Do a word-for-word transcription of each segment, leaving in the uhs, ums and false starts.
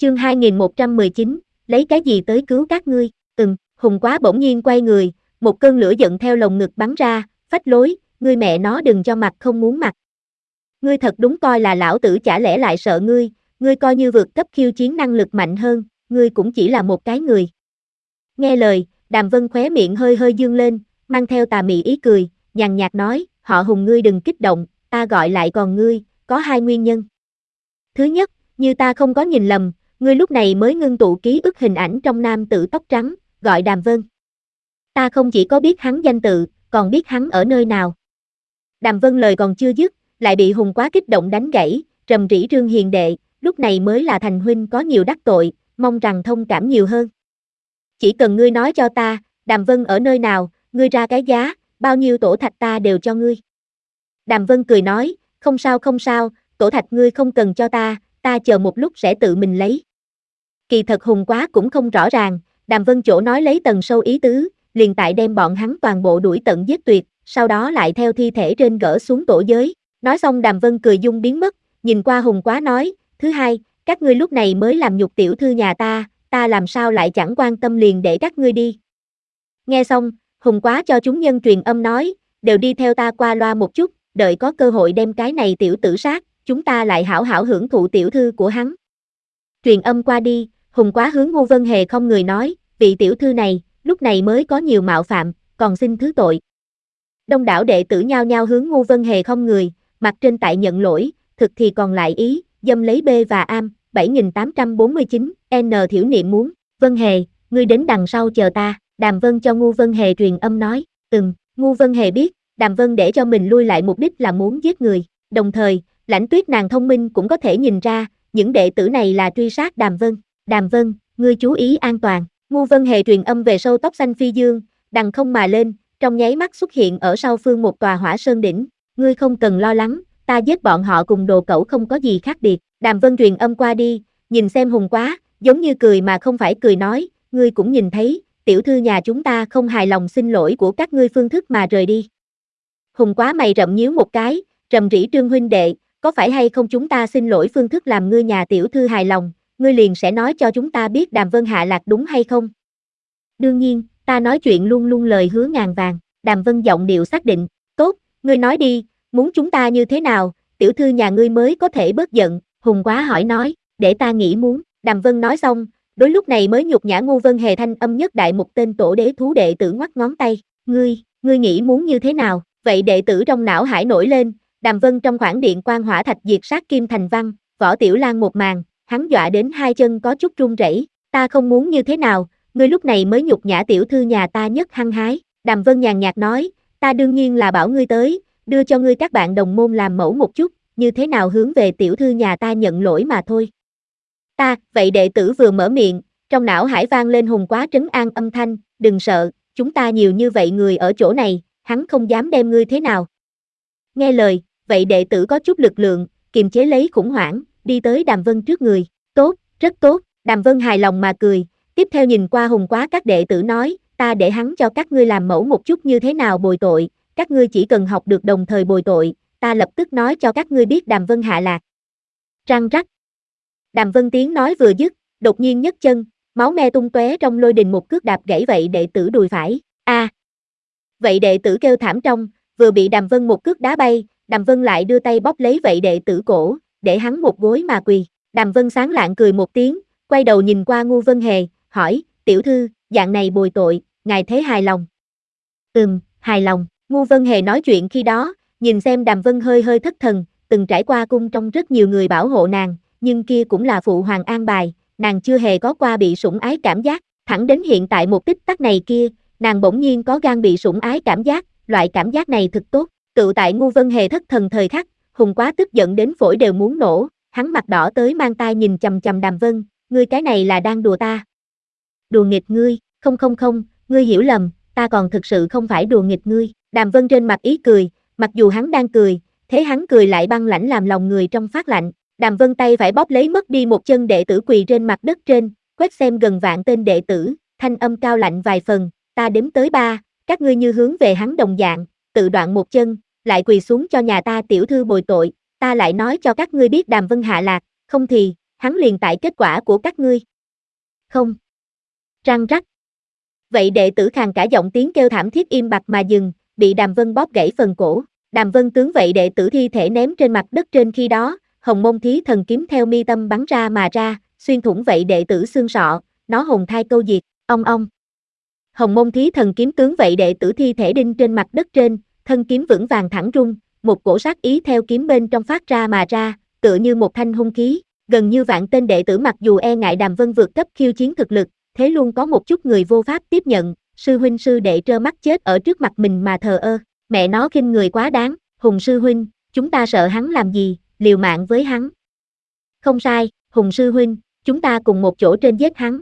Chương hai nghìn một trăm mười chín, lấy cái gì tới cứu các ngươi? Ừm, Hùng Quá bỗng nhiên quay người, một cơn lửa giận theo lồng ngực bắn ra, phách lối, ngươi mẹ nó đừng cho mặt không muốn mặt. Ngươi thật đúng coi là lão tử chả lẽ lại sợ ngươi, ngươi coi như vượt cấp khiêu chiến năng lực mạnh hơn, ngươi cũng chỉ là một cái người. Nghe lời, Đàm Vân khóe miệng hơi hơi dương lên, mang theo tà mị ý cười, nhàn nhạt nói, họ Hùng ngươi đừng kích động, ta gọi lại còn ngươi, có hai nguyên nhân. Thứ nhất, như ta không có nhìn lầm, ngươi lúc này mới ngưng tụ ký ức hình ảnh trong nam tử tóc trắng, gọi Đàm Vân. Ta không chỉ có biết hắn danh tự, còn biết hắn ở nơi nào. Đàm Vân lời còn chưa dứt, lại bị Hùng Quá kích động đánh gãy, rầm rĩ Trương hiền đệ, lúc này mới là thành huynh có nhiều đắc tội, mong rằng thông cảm nhiều hơn. Chỉ cần ngươi nói cho ta, Đàm Vân ở nơi nào, ngươi ra cái giá, bao nhiêu tổ thạch ta đều cho ngươi. Đàm Vân cười nói, không sao không sao, tổ thạch ngươi không cần cho ta, ta chờ một lúc sẽ tự mình lấy. Kỳ thật Hùng Quá cũng không rõ ràng, Đàm Vân chỗ nói lấy tầng sâu ý tứ, liền tại đem bọn hắn toàn bộ đuổi tận giết tuyệt, sau đó lại theo thi thể trên gỡ xuống tổ giới. Nói xong Đàm Vân cười dung biến mất, nhìn qua Hùng Quá nói, thứ hai, các ngươi lúc này mới làm nhục tiểu thư nhà ta, ta làm sao lại chẳng quan tâm liền để các ngươi đi. Nghe xong, Hùng Quá cho chúng nhân truyền âm nói, đều đi theo ta qua loa một chút, đợi có cơ hội đem cái này tiểu tử sát, chúng ta lại hảo hảo hưởng thụ tiểu thư của hắn. Truyền âm qua đi, Hùng Quá hướng Ngô Vân Hề không người nói, vị tiểu thư này, lúc này mới có nhiều mạo phạm, còn xin thứ tội. Đông đảo đệ tử nhao nhao hướng Ngô Vân Hề không người, mặt trên tại nhận lỗi, thực thì còn lại ý, dâm lấy B và am, bảy nghìn tám trăm bốn mươi chín, N Thiểu Niệm muốn, Vân Hề, ngươi đến đằng sau chờ ta, Đàm Vân cho Ngô Vân Hề truyền âm nói, ừm, Ngô Vân Hề biết, Đàm Vân để cho mình lui lại mục đích là muốn giết người, đồng thời, Lãnh Tuyết nàng thông minh cũng có thể nhìn ra, những đệ tử này là truy sát Đàm Vân, Đàm Vân, ngươi chú ý an toàn, Ngô Vân Hề truyền âm về sâu tóc xanh phi dương, đằng không mà lên, trong nháy mắt xuất hiện ở sau phương một tòa hỏa sơn đỉnh, ngươi không cần lo lắng, ta giết bọn họ cùng đồ cẩu không có gì khác biệt, Đàm Vân truyền âm qua đi, nhìn xem Hùng Quá, giống như cười mà không phải cười nói, ngươi cũng nhìn thấy, tiểu thư nhà chúng ta không hài lòng xin lỗi của các ngươi phương thức mà rời đi. Hùng Quá mày rậm nhíu một cái, rầm rĩ Trương huynh đệ, có phải hay không chúng ta xin lỗi phương thức làm ngươi nhà tiểu thư hài lòng, ngươi liền sẽ nói cho chúng ta biết Đàm Vân hạ lạc đúng hay không? Đương nhiên, ta nói chuyện luôn luôn lời hứa ngàn vàng, Đàm Vân giọng điệu xác định, tốt, ngươi nói đi, muốn chúng ta như thế nào, tiểu thư nhà ngươi mới có thể bớt giận, Hùng Quá hỏi nói, để ta nghĩ muốn, Đàm Vân nói xong, đối lúc này mới nhục nhã Ngô Vân Hề thanh âm nhất đại một tên tổ đế thú đệ tử ngoắc ngón tay, ngươi, ngươi nghĩ muốn như thế nào, vậy đệ tử trong não hải nổi lên, Đàm Vân trong khoảng điện quan hỏa thạch diệt sát kim thành văn, Võ Tiểu Lan một màn, hắn dọa đến hai chân có chút run rẩy, ta không muốn như thế nào, ngươi lúc này mới nhục nhã tiểu thư nhà ta nhất hăng hái, Đàm Vân nhàn nhạt nói, ta đương nhiên là bảo ngươi tới, đưa cho ngươi các bạn đồng môn làm mẫu một chút, như thế nào hướng về tiểu thư nhà ta nhận lỗi mà thôi. Ta, vậy đệ tử vừa mở miệng, trong não hải vang lên Hùng Quá trấn an âm thanh, đừng sợ, chúng ta nhiều như vậy người ở chỗ này, hắn không dám đem ngươi thế nào. Nghe lời, vậy đệ tử có chút lực lượng, kiềm chế lấy khủng hoảng, đi tới Đàm Vân trước người, tốt, rất tốt, Đàm Vân hài lòng mà cười, tiếp theo nhìn qua Hùng Quá các đệ tử nói, ta để hắn cho các ngươi làm mẫu một chút như thế nào bồi tội, các ngươi chỉ cần học được đồng thời bồi tội, ta lập tức nói cho các ngươi biết Đàm Vân hạ lạc. Răng rắc. Đàm Vân tiếng nói vừa dứt, đột nhiên nhấc chân, máu me tung tóe trong lôi đình một cước đạp gãy vậy đệ tử đùi phải, a. À. Vậy đệ tử kêu thảm trong, vừa bị Đàm Vân một cước đá bay, Đàm Vân lại đưa tay bóp lấy vậy đệ tử cổ, để hắn một gối mà quỳ. Đàm Vân sáng lạng cười một tiếng, quay đầu nhìn qua Ngô Vân Hề, hỏi, tiểu thư, dạng này bồi tội, ngài thấy hài lòng? Ừm, hài lòng, Ngô Vân Hề nói chuyện khi đó, nhìn xem Đàm Vân hơi hơi thất thần, từng trải qua cung trong rất nhiều người bảo hộ nàng, nhưng kia cũng là phụ hoàng an bài, nàng chưa hề có qua bị sủng ái cảm giác, thẳng đến hiện tại một tích tắc này kia, nàng bỗng nhiên có gan bị sủng ái cảm giác, loại cảm giác này thực tốt. Tự tại Ngô Vân Hề thất thần thời khắc, Hùng Quá tức giận đến phổi đều muốn nổ, hắn mặt đỏ tới mang tai nhìn chằm chằm Đàm Vân, ngươi cái này là đang đùa ta. Đùa nghịch ngươi, không không không, ngươi hiểu lầm, ta còn thực sự không phải đùa nghịch ngươi. Đàm Vân trên mặt ý cười, mặc dù hắn đang cười, thế hắn cười lại băng lãnh làm lòng người trong phát lạnh. Đàm Vân tay phải bóp lấy mất đi một chân đệ tử quỳ trên mặt đất trên, quét xem gần vạn tên đệ tử, thanh âm cao lạnh vài phần, ta đếm tới ba, các ngươi như hướng về hắn đồng dạng, tự đoạn một chân, lại quỳ xuống cho nhà ta tiểu thư bồi tội, ta lại nói cho các ngươi biết Đàm Vân hạ lạc, không thì, hắn liền tại kết quả của các ngươi. Không. Răng rắc. Vậy đệ tử khàn cả giọng tiếng kêu thảm thiết im bặt mà dừng, bị Đàm Vân bóp gãy phần cổ. Đàm Vân tướng vậy đệ tử thi thể ném trên mặt đất trên khi đó, Hồng Môn Thí Thần kiếm theo mi tâm bắn ra mà ra, xuyên thủng vậy đệ tử xương sọ, nó hồn thai câu diệt, ong ong. Hồng Môn Thí Thần kiếm tướng vậy đệ tử thi thể đinh trên mặt đất trên, thân kiếm vững vàng thẳng rung, một cổ sát ý theo kiếm bên trong phát ra mà ra, tựa như một thanh hung khí, gần như vạn tên đệ tử mặc dù e ngại Đàm Vân vượt cấp khiêu chiến thực lực, thế luôn có một chút người vô pháp tiếp nhận, sư huynh sư đệ trơ mắt chết ở trước mặt mình mà thờ ơ, mẹ nó khinh người quá đáng, Hùng sư huynh, chúng ta sợ hắn làm gì, liều mạng với hắn. Không sai, Hùng sư huynh, chúng ta cùng một chỗ trên giết hắn.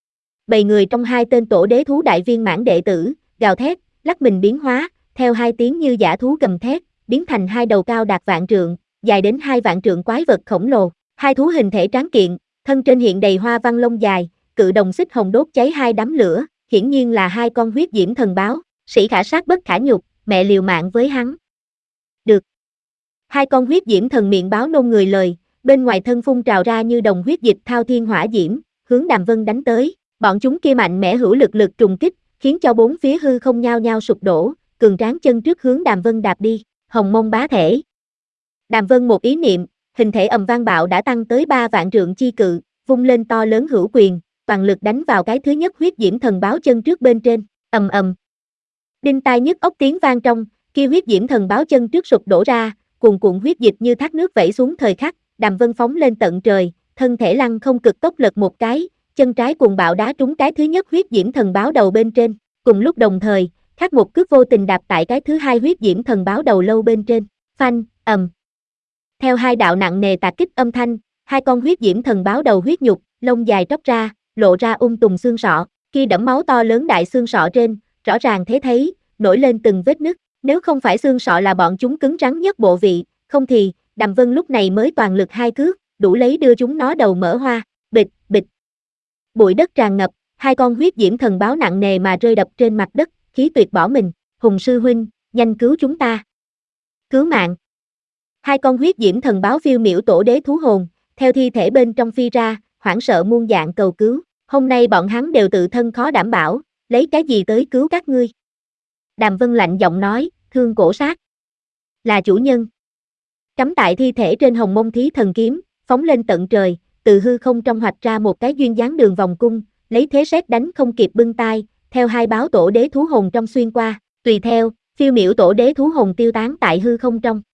Bầy người trong hai tên tổ đế thú đại viên mãn đệ tử, gào thét, lắc mình biến hóa, theo hai tiếng như dã thú gầm thét, biến thành hai đầu cao đạt vạn trượng, dài đến hai vạn trượng quái vật khổng lồ, hai thú hình thể tráng kiện, thân trên hiện đầy hoa văn lông dài, cự đồng xích hồng đốt cháy hai đám lửa, hiển nhiên là hai con huyết diễm thần báo, sĩ khả sát bất khả nhục, mẹ liều mạng với hắn. Được. Hai con huyết diễm thần miệng báo nôn người lời, bên ngoài thân phun trào ra như đồng huyết dịch thao thiên hỏa diễm, hướng Đàm Vân đánh tới, bọn chúng kia mạnh mẽ hữu lực lực trùng kích, khiến cho bốn phía hư không nhao nhao sụp đổ, cường tráng chân trước hướng Đàm Vân đạp đi, Hồng Môn bá thể. Đàm Vân một ý niệm, hình thể ầm vang bạo đã tăng tới ba vạn trượng chi cự, vung lên to lớn hữu quyền, toàn lực đánh vào cái thứ nhất huyết diễm thần báo chân trước bên trên, ầm ầm. Đinh tai nhức óc tiếng vang trong, kia huyết diễm thần báo chân trước sụp đổ ra, cuồn cuộn huyết dịch như thác nước vẩy xuống thời khắc, Đàm Vân phóng lên tận trời, thân thể lăng không cực tốc lật một cái, chân trái cuồng bạo đá trúng cái thứ nhất huyết diễm thần báo đầu bên trên, cùng lúc đồng thời, khác một cước vô tình đạp tại cái thứ hai huyết diễm thần báo đầu lâu bên trên, phanh, ầm. Theo hai đạo nặng nề tạc kích âm thanh, hai con huyết diễm thần báo đầu huyết nhục, lông dài tróc ra, lộ ra ung tùng xương sọ, kia đẫm máu to lớn đại xương sọ trên, rõ ràng thế thấy, nổi lên từng vết nứt, nếu không phải xương sọ là bọn chúng cứng rắn nhất bộ vị, không thì, Đàm Vân lúc này mới toàn lực hai cước, đủ lấy đưa chúng nó đầu mở hoa, bịch, bịch. Bụi đất tràn ngập, hai con huyết diễm thần báo nặng nề mà rơi đập trên mặt đất, khí tuyệt bỏ mình, Hùng sư huynh, nhanh cứu chúng ta. Cứu mạng. Hai con huyết diễm thần báo phiêu miểu tổ đế thú hồn, theo thi thể bên trong phi ra, hoảng sợ muôn dạng cầu cứu, hôm nay bọn hắn đều tự thân khó đảm bảo, lấy cái gì tới cứu các ngươi. Đàm Vân lạnh giọng nói, thương cổ sát. Là chủ nhân. Cắm tại thi thể trên Hồng Môn Thí Thần kiếm, phóng lên tận trời, từ hư không trong hoạch ra một cái duyên dáng đường vòng cung, lấy thế sét đánh không kịp bưng tai, theo hai báo tổ đế thú hồn trong xuyên qua, tùy theo, phiêu miểu tổ đế thú hồn tiêu tán tại hư không trong.